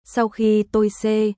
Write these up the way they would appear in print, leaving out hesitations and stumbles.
sau khi tôi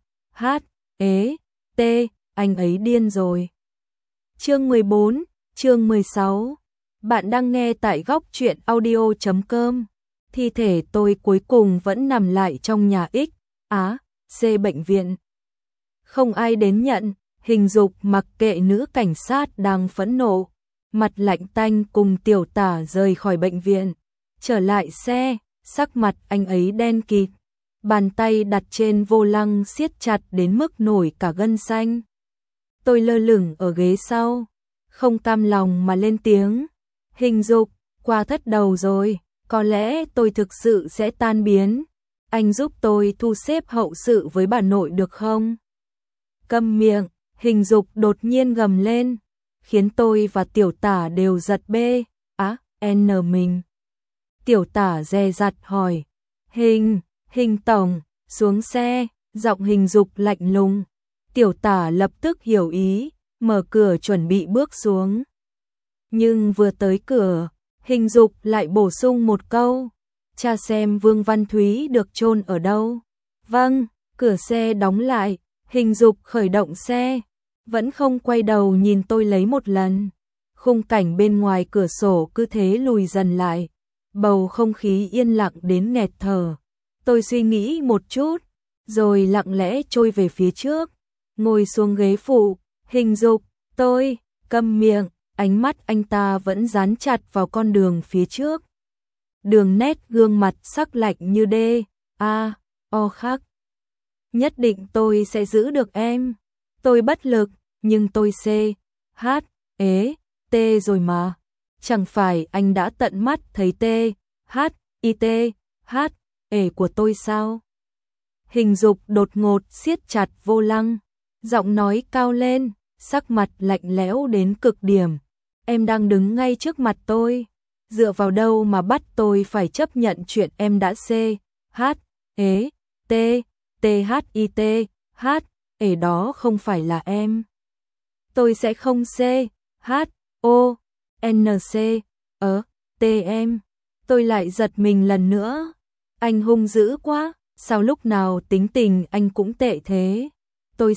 t, anh ấy điên rồi. Chương 14, chương 16. Bạn đang nghe tại góc truyện audio.com. Thi thể tôi cuối cùng vẫn nằm lại trong nhà C bệnh viện. Không ai đến nhận, Hình Dục mặc kệ nữ cảnh sát đang phẫn nộ, mặt lạnh tanh cùng Tiểu Tả rời khỏi bệnh viện. Trở lại xe, sắc mặt anh ấy đen kịt, bàn tay đặt trên vô lăng siết chặt đến mức nổi cả gân xanh. Tôi lơ lửng ở ghế sau, không cam lòng mà lên tiếng. Hình Dục, qua thất đầu rồi, có lẽ tôi thực sự sẽ tan biến. Anh giúp tôi thu xếp hậu sự với bà nội được không? Câm miệng, Hình Dục đột nhiên gầm lên, khiến tôi và Tiểu Tả đều giật mình. Tiểu Tả dè dặt hỏi, Hình tổng, xuống xe, giọng Hình Dục lạnh lùng. Tiểu Tả lập tức hiểu ý, mở cửa chuẩn bị bước xuống. Nhưng vừa tới cửa, Hình Dục lại bổ sung một câu, cha xem Vương Văn Thúy được chôn ở đâu. Vâng, cửa xe đóng lại, Hình Dục khởi động xe, vẫn không quay đầu nhìn tôi lấy một lần. Khung cảnh bên ngoài cửa sổ cứ thế lùi dần lại, bầu không khí yên lặng đến nghẹt thở. Tôi suy nghĩ một chút, rồi lặng lẽ trôi về phía trước, ngồi xuống ghế phụ. Hình Dục, tôi, câm miệng, ánh mắt anh ta vẫn dán chặt vào con đường phía trước. Đường nét gương mặt sắc lạnh như khắc. Nhất định tôi sẽ giữ được em. Tôi bất lực, nhưng tôi rồi mà. Chẳng phải anh đã tận mắt thấy của tôi sao? Hình Dục đột ngột siết chặt vô lăng, giọng nói cao lên, sắc mặt lạnh lẽo đến cực điểm. Em đang đứng ngay trước mặt tôi, dựa vào đâu mà bắt tôi phải chấp nhận chuyện em đã đó không phải là em. Tôi sẽ không em. Tôi lại giật mình lần nữa. Anh hung dữ quá, sao lúc nào tính tình anh cũng tệ thế? Tôi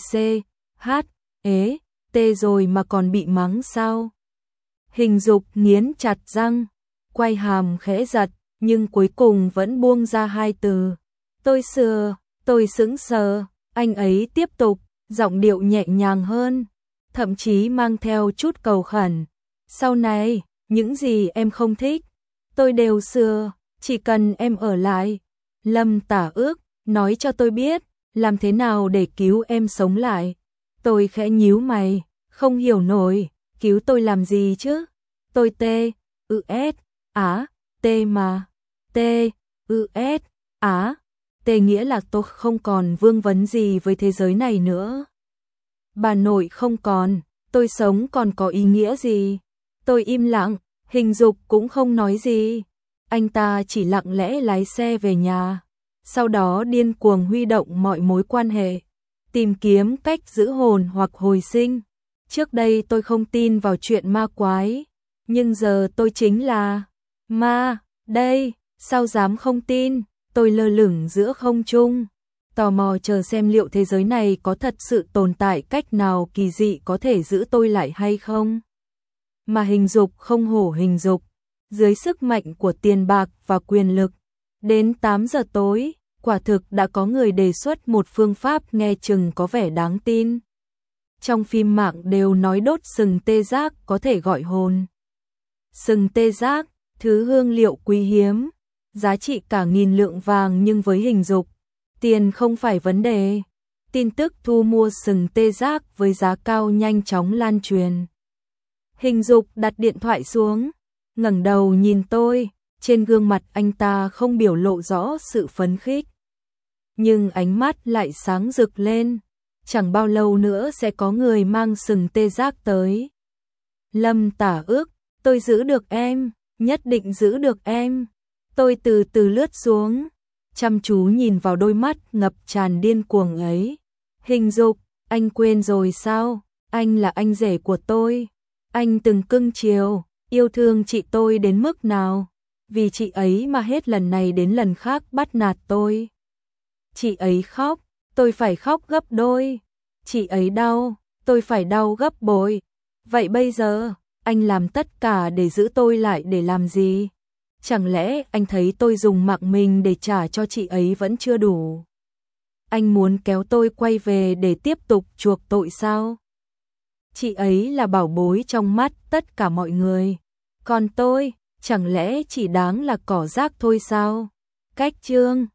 rồi mà còn bị mắng sao? Hình Dục nghiến chặt răng, quay hàm khẽ giật, nhưng cuối cùng vẫn buông ra hai từ. Tôi sững sờ, anh ấy tiếp tục, giọng điệu nhẹ nhàng hơn, thậm chí mang theo chút cầu khẩn. Sau này, những gì em không thích, tôi đều sửa, chỉ cần em ở lại. Lâm Tả Ước, nói cho tôi biết, làm thế nào để cứu em sống lại. Tôi khẽ nhíu mày, không hiểu nổi, cứu tôi làm gì chứ? Tôi nghĩa là tôi không còn vương vấn gì với thế giới này nữa. Bà nội không còn, tôi sống còn có ý nghĩa gì? Tôi im lặng, Hình Dục cũng không nói gì. Anh ta chỉ lặng lẽ lái xe về nhà, sau đó điên cuồng huy động mọi mối quan hệ, tìm kiếm cách giữ hồn hoặc hồi sinh. Trước đây tôi không tin vào chuyện ma quái, nhưng giờ tôi chính là ma, đây, sao dám không tin. Tôi lơ lửng giữa không trung, tò mò chờ xem liệu thế giới này có thật sự tồn tại cách nào kỳ dị có thể giữ tôi lại hay không. Mà Hình Dục không hổ Hình Dục, dưới sức mạnh của tiền bạc và quyền lực, đến 8 giờ tối, quả thực đã có người đề xuất một phương pháp nghe chừng có vẻ đáng tin. Trong phim mạng đều nói đốt sừng tê giác có thể gọi hồn. Sừng tê giác, thứ hương liệu quý hiếm, giá trị cả 1000 lượng vàng, nhưng với Hình Dục, tiền không phải vấn đề. Tin tức thu mua sừng tê giác với giá cao nhanh chóng lan truyền. Hình Dục đặt điện thoại xuống, ngẩng đầu nhìn tôi, trên gương mặt anh ta không biểu lộ rõ sự phấn khích, nhưng ánh mắt lại sáng rực lên. Chẳng bao lâu nữa sẽ có người mang sừng tê giác tới. Lâm Tả Ước, tôi giữ được em, nhất định giữ được em. Tôi từ từ lướt xuống, chăm chú nhìn vào đôi mắt ngập tràn điên cuồng ấy. Hình Dục, anh quên rồi sao? Anh là anh rể của tôi. Anh từng cưng chiều, yêu thương chị tôi đến mức nào? Vì chị ấy mà hết lần này đến lần khác bắt nạt tôi. Chị ấy khóc, tôi phải khóc gấp đôi. Chị ấy đau, tôi phải đau gấp bội. Vậy bây giờ, anh làm tất cả để giữ tôi lại để làm gì? Chẳng lẽ anh thấy tôi dùng mạng mình để trả cho chị ấy vẫn chưa đủ? Anh muốn kéo tôi quay về để tiếp tục chuộc tội sao? Chị ấy là bảo bối trong mắt tất cả mọi người. Còn tôi, chẳng lẽ chỉ đáng là cỏ rác thôi sao? Cách chương